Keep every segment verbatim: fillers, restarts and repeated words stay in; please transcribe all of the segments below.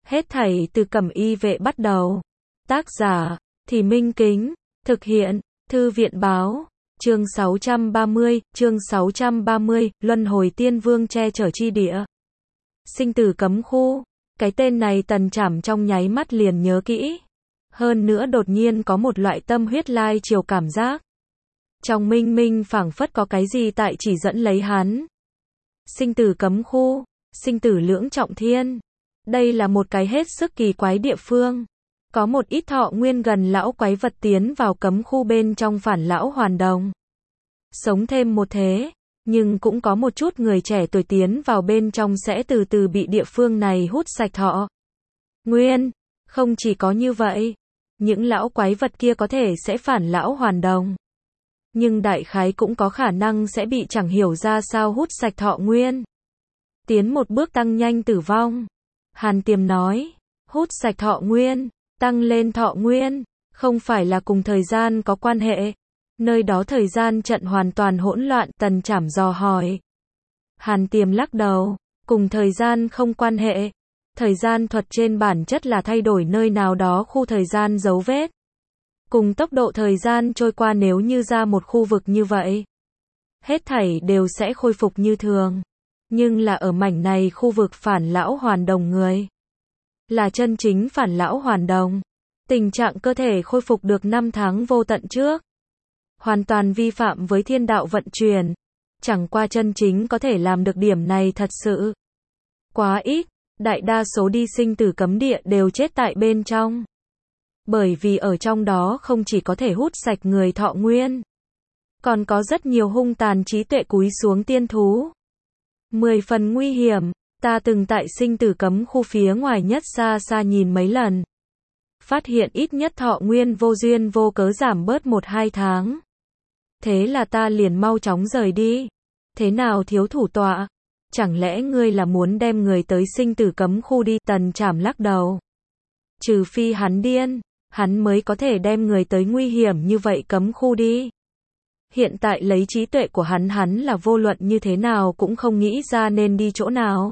Hết thảy từ Cẩm Y Vệ bắt đầu. Tác giả, Thì Minh Kính. Thực hiện, Thư viện báo. Chương sáu trăm ba mươi, chương sáu trăm ba mươi, Luân Hồi Tiên Vương che chở chi địa. Sinh tử cấm khu. Cái tên này Tần Trảm trong nháy mắt liền nhớ kỹ. Hơn nữa đột nhiên có một loại tâm huyết lai chiều cảm giác. Trong minh minh phảng phất có cái gì tại chỉ dẫn lấy hắn. Sinh tử cấm khu, sinh tử lưỡng trọng thiên. Đây là một cái hết sức kỳ quái địa phương. Có một ít thọ nguyên gần lão quái vật tiến vào cấm khu bên trong phản lão hoàn đồng. Sống thêm một thế, nhưng cũng có một chút người trẻ tuổi tiến vào bên trong sẽ từ từ bị địa phương này hút sạch thọ nguyên. Không chỉ có như vậy, những lão quái vật kia có thể sẽ phản lão hoàn đồng. Nhưng đại khái cũng có khả năng sẽ bị chẳng hiểu ra sao hút sạch thọ nguyên. Tiến một bước tăng nhanh tử vong. Hàn Tiềm nói, hút sạch thọ nguyên, tăng lên thọ nguyên, không phải là cùng thời gian có quan hệ. Nơi đó thời gian trận hoàn toàn hỗn loạn, Tần Trảm dò hỏi. Hàn Tiềm lắc đầu, cùng thời gian không quan hệ. Thời gian thuật trên bản chất là thay đổi nơi nào đó khu thời gian dấu vết. Cùng tốc độ thời gian trôi qua, nếu như ra một khu vực như vậy, hết thảy đều sẽ khôi phục như thường. Nhưng là ở mảnh này khu vực phản lão hoàn đồng người, là chân chính phản lão hoàn đồng. Tình trạng cơ thể khôi phục được năm tháng vô tận trước. Hoàn toàn vi phạm với thiên đạo vận chuyển. Chẳng qua chân chính có thể làm được điểm này thật sự quá ít. Đại đa số đi sinh tử cấm địa đều chết tại bên trong. Bởi vì ở trong đó không chỉ có thể hút sạch người thọ nguyên, còn có rất nhiều hung tàn trí tuệ cúi xuống tiên thú. Mười phần nguy hiểm. Ta từng tại sinh tử cấm khu phía ngoài nhất xa xa nhìn mấy lần. Phát hiện ít nhất thọ nguyên vô duyên vô cớ giảm bớt một hai tháng. Thế là ta liền mau chóng rời đi. Thế nào thiếu thủ tọa? Chẳng lẽ ngươi là muốn đem người tới sinh tử cấm khu đi? Tần Trảm lắc đầu. Trừ phi hắn điên, hắn mới có thể đem người tới nguy hiểm như vậy cấm khu đi. Hiện tại lấy trí tuệ của hắn, hắn là vô luận như thế nào cũng không nghĩ ra nên đi chỗ nào.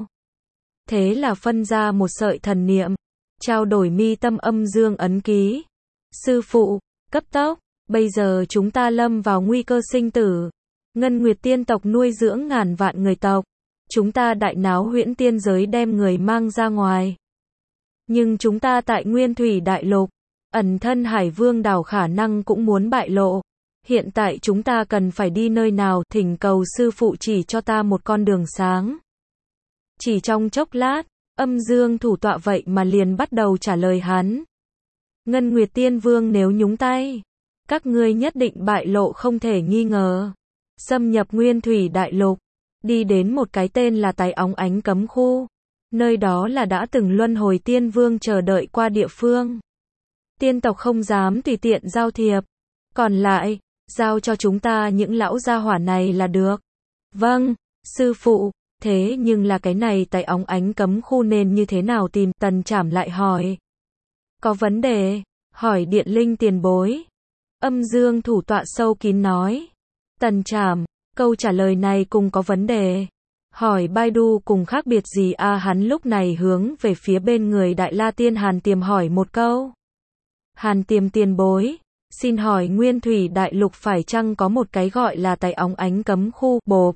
Thế là phân ra một sợi thần niệm, trao đổi mi tâm âm dương ấn ký. Sư phụ, cấp tốc, bây giờ chúng ta lâm vào nguy cơ sinh tử. Ngân Nguyệt tiên tộc nuôi dưỡng ngàn vạn người tộc. Chúng ta đại náo huyễn tiên giới đem người mang ra ngoài. Nhưng chúng ta tại Nguyên Thủy Đại Lục, ẩn thân Hải Vương đảo khả năng cũng muốn bại lộ. Hiện tại chúng ta cần phải đi nơi nào? Thỉnh cầu sư phụ chỉ cho ta một con đường sáng. Chỉ trong chốc lát, âm dương thủ tọa vậy mà liền bắt đầu trả lời hắn. Ngân Nguyệt Tiên Vương nếu nhúng tay, các ngươi nhất định bại lộ không thể nghi ngờ. Xâm nhập Nguyên Thủy Đại Lục, đi đến một cái tên là Tài Óng Ánh cấm khu. Nơi đó là đã từng Luân Hồi Tiên Vương chờ đợi qua địa phương. Tiên tộc không dám tùy tiện giao thiệp. Còn lại, giao cho chúng ta những lão gia hỏa này là được. Vâng, sư phụ. Thế nhưng là cái này Tài Óng Ánh cấm khu nên như thế nào tìm? Tần Trảm lại hỏi. Có vấn đề? Hỏi Điện Linh tiền bối. Âm dương thủ tọa sâu kín nói. Tần Trảm, câu trả lời này cùng có vấn đề. Hỏi Baidu cùng khác biệt gì a? À, hắn lúc này hướng về phía bên người Đại La Tiên Hàn Tiềm hỏi một câu. Hàn Tiềm tiền bối, xin hỏi Nguyên Thủy Đại Lục phải chăng có một cái gọi là Tài Óng Ánh cấm khu? Bộp.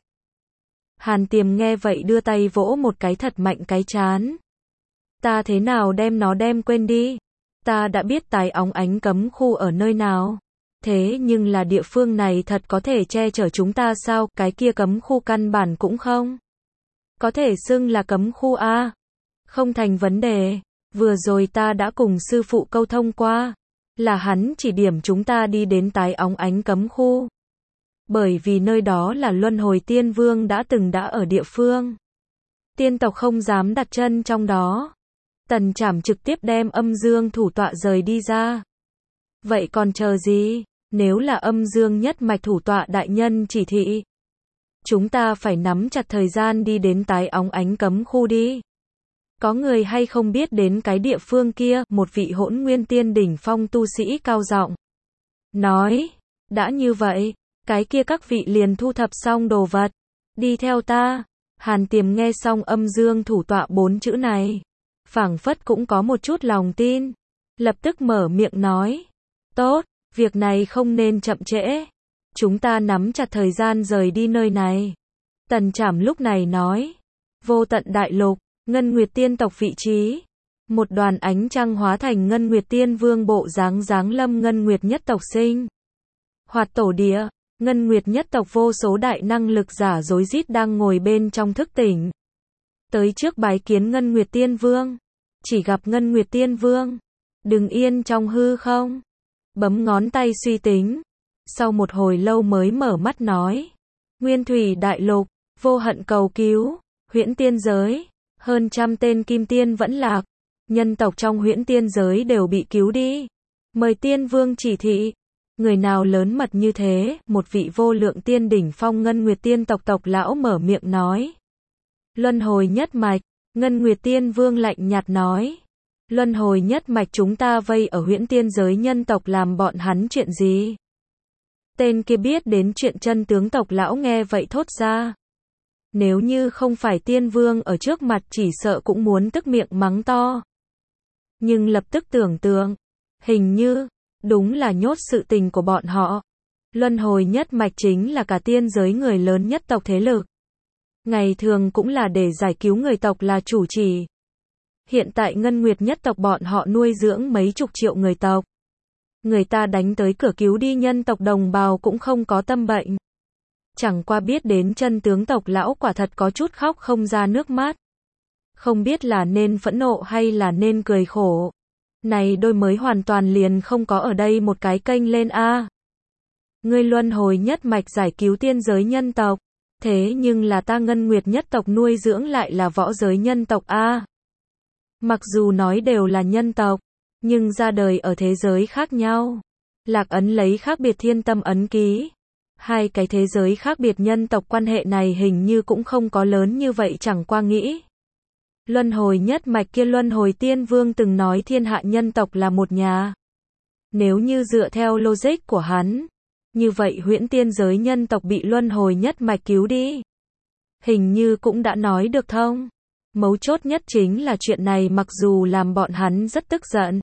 Hàn Tiềm nghe vậy đưa tay vỗ một cái thật mạnh cái trán. Ta thế nào đem nó đem quên đi? Ta đã biết Tài Óng Ánh cấm khu ở nơi nào. Thế nhưng là địa phương này thật có thể che chở chúng ta sao? Cái kia cấm khu căn bản cũng không có thể xưng là cấm khu a. Không thành vấn đề. Vừa rồi ta đã cùng sư phụ câu thông qua. Là hắn chỉ điểm chúng ta đi đến Tài Óng Ánh cấm khu. Bởi vì nơi đó là Luân Hồi Tiên Vương đã từng đã ở địa phương. Tiên tộc không dám đặt chân trong đó. Tần Trảm trực tiếp đem âm dương thủ tọa rời đi ra. Vậy còn chờ gì? Nếu là âm dương nhất mạch thủ tọa đại nhân chỉ thị, chúng ta phải nắm chặt thời gian đi đến Tài Óng Ánh cấm khu đi. Có người hay không biết đến cái địa phương kia? Một vị hỗn nguyên tiên đỉnh phong tu sĩ cao giọng nói. Đã như vậy, cái kia các vị liền thu thập xong đồ vật, đi theo ta. Hàn Tiềm nghe xong âm dương thủ tọa bốn chữ này, phảng phất cũng có một chút lòng tin. Lập tức mở miệng nói. Tốt, việc này không nên chậm trễ. Chúng ta nắm chặt thời gian rời đi nơi này. Tần Trảm lúc này nói. Vô tận đại lục, Ngân Nguyệt tiên tộc vị trí. Một đoàn ánh trăng hóa thành Ngân Nguyệt tiên vương bộ dáng dáng lâm Ngân Nguyệt nhất tộc sinh. Hoạt tổ địa, Ngân Nguyệt nhất tộc vô số đại năng lực giả rối rít đang ngồi bên trong thức tỉnh. Tới trước bái kiến Ngân Nguyệt tiên vương. Chỉ gặp Ngân Nguyệt tiên vương. Đứng yên trong hư không. Bấm ngón tay suy tính. Sau một hồi lâu mới mở mắt nói. Nguyên thủy đại lục, vô hận cầu cứu, huyễn tiên giới, hơn trăm tên kim tiên vẫn lạc. Nhân tộc trong huyễn tiên giới đều bị cứu đi. Mời tiên vương chỉ thị. Người nào lớn mật như thế, một vị vô lượng tiên đỉnh phong Ngân Nguyệt tiên tộc tộc lão mở miệng nói. Luân hồi nhất mạch, Ngân Nguyệt tiên vương lạnh nhạt nói. Luân hồi nhất mạch chúng ta vây ở huyễn tiên giới nhân tộc làm bọn hắn chuyện gì? Tên kia biết đến chuyện chân tướng tộc lão nghe vậy thốt ra. Nếu như không phải tiên vương ở trước mặt chỉ sợ cũng muốn tức miệng mắng to. Nhưng lập tức tưởng tượng, hình như, đúng là nhốt sự tình của bọn họ. Luân hồi nhất mạch chính là cả tiên giới người lớn nhất tộc thế lực. Ngày thường cũng là để giải cứu người tộc là chủ trì. Hiện tại Ngân Nguyệt nhất tộc bọn họ nuôi dưỡng mấy chục triệu người tộc. Người ta đánh tới cửa cứu đi nhân tộc đồng bào cũng không có tâm bệnh. Chẳng qua biết đến chân tướng tộc lão quả thật có chút khóc không ra nước mắt. Không biết là nên phẫn nộ hay là nên cười khổ. Này đôi mới hoàn toàn liền không có ở đây một cái kênh lên a. Ngươi luân hồi nhất mạch giải cứu tiên giới nhân tộc. Thế nhưng là ta Ngân Nguyệt nhất tộc nuôi dưỡng lại là võ giới nhân tộc a. Mặc dù nói đều là nhân tộc, nhưng ra đời ở thế giới khác nhau. Lạc ấn lấy khác biệt thiên tâm ấn ký. Hai cái thế giới khác biệt nhân tộc quan hệ này hình như cũng không có lớn như vậy chẳng qua nghĩ. Luân hồi nhất mạch kia luân hồi tiên vương từng nói thiên hạ nhân tộc là một nhà. Nếu như dựa theo logic của hắn, như vậy huyễn tiên giới nhân tộc bị luân hồi nhất mạch cứu đi. Hình như cũng đã nói được thông. Mấu chốt nhất chính là chuyện này mặc dù làm bọn hắn rất tức giận.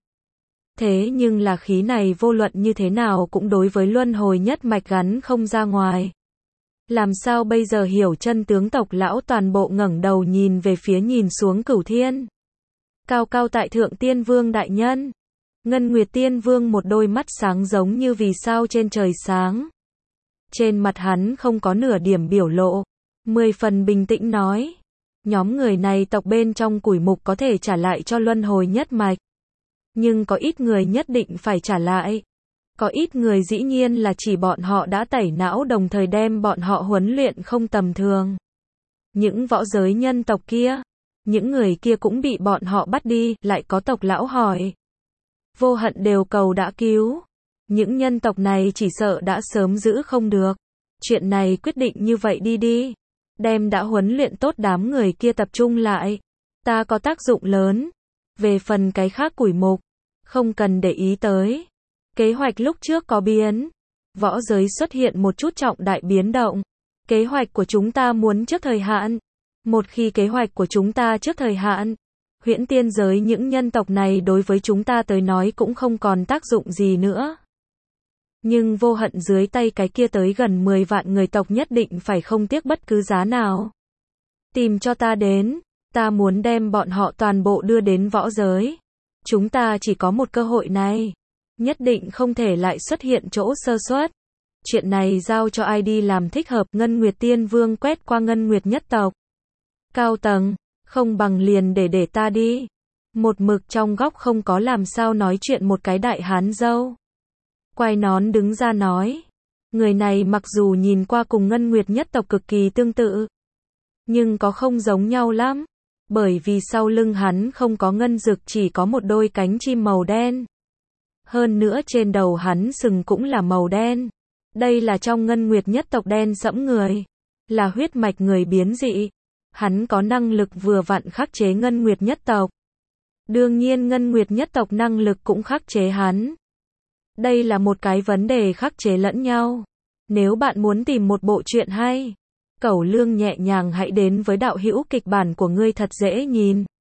Thế nhưng là khí này vô luận như thế nào cũng đối với luân hồi nhất mạch gắn không ra ngoài. Làm sao bây giờ hiểu chân tướng tộc lão toàn bộ ngẩng đầu nhìn về phía nhìn xuống Cửu Thiên. Cao cao tại thượng tiên vương đại nhân. Ngân Nguyệt tiên vương một đôi mắt sáng giống như vì sao trên trời sáng. Trên mặt hắn không có nửa điểm biểu lộ. Mười phần bình tĩnh nói. Nhóm người này tộc bên trong củi mục có thể trả lại cho luân hồi nhất mạch. Nhưng có ít người nhất định phải trả lại. Có ít người dĩ nhiên là chỉ bọn họ đã tẩy não đồng thời đem bọn họ huấn luyện không tầm thường. Những võ giới nhân tộc kia, những người kia cũng bị bọn họ bắt đi, lại có tộc lão hỏi. Vô hận đều cầu đã cứu. Những nhân tộc này chỉ sợ đã sớm giữ không được. Chuyện này quyết định như vậy đi đi. Đem đã huấn luyện tốt đám người kia tập trung lại. Ta có tác dụng lớn. Về phần cái khác củi mục, không cần để ý tới. Kế hoạch lúc trước có biến. Võ giới xuất hiện một chút trọng đại biến động. Kế hoạch của chúng ta muốn trước thời hạn. Một khi kế hoạch của chúng ta trước thời hạn, huyễn tiên giới những nhân tộc này đối với chúng ta tới nói cũng không còn tác dụng gì nữa. Nhưng vô hận dưới tay cái kia tới gần mười vạn người tộc nhất định phải không tiếc bất cứ giá nào. Tìm cho ta đến, ta muốn đem bọn họ toàn bộ đưa đến võ giới. Chúng ta chỉ có một cơ hội này. Nhất định không thể lại xuất hiện chỗ sơ suất. Chuyện này giao cho ai đi làm thích hợp. Ngân Nguyệt tiên vương quét qua Ngân Nguyệt nhất tộc. Cao tầng, không bằng liền để để ta đi. Một mực trong góc không có làm sao nói chuyện một cái đại hán dâu. Quai nón đứng ra nói. Người này mặc dù nhìn qua cùng Ngân Nguyệt nhất tộc cực kỳ tương tự, nhưng có không giống nhau lắm. Bởi vì sau lưng hắn không có ngân dực, chỉ có một đôi cánh chim màu đen. Hơn nữa trên đầu hắn sừng cũng là màu đen. Đây là trong Ngân Nguyệt nhất tộc đen sẫm người. Là huyết mạch người biến dị. Hắn có năng lực vừa vặn khắc chế Ngân Nguyệt nhất tộc. Đương nhiên Ngân Nguyệt nhất tộc năng lực cũng khắc chế hắn. Đây là một cái vấn đề khắc chế lẫn nhau. Nếu bạn muốn tìm một bộ truyện hay, Cẩu Lương nhẹ nhàng hãy đến với đạo hữu kịch bản của ngươi thật dễ nhìn.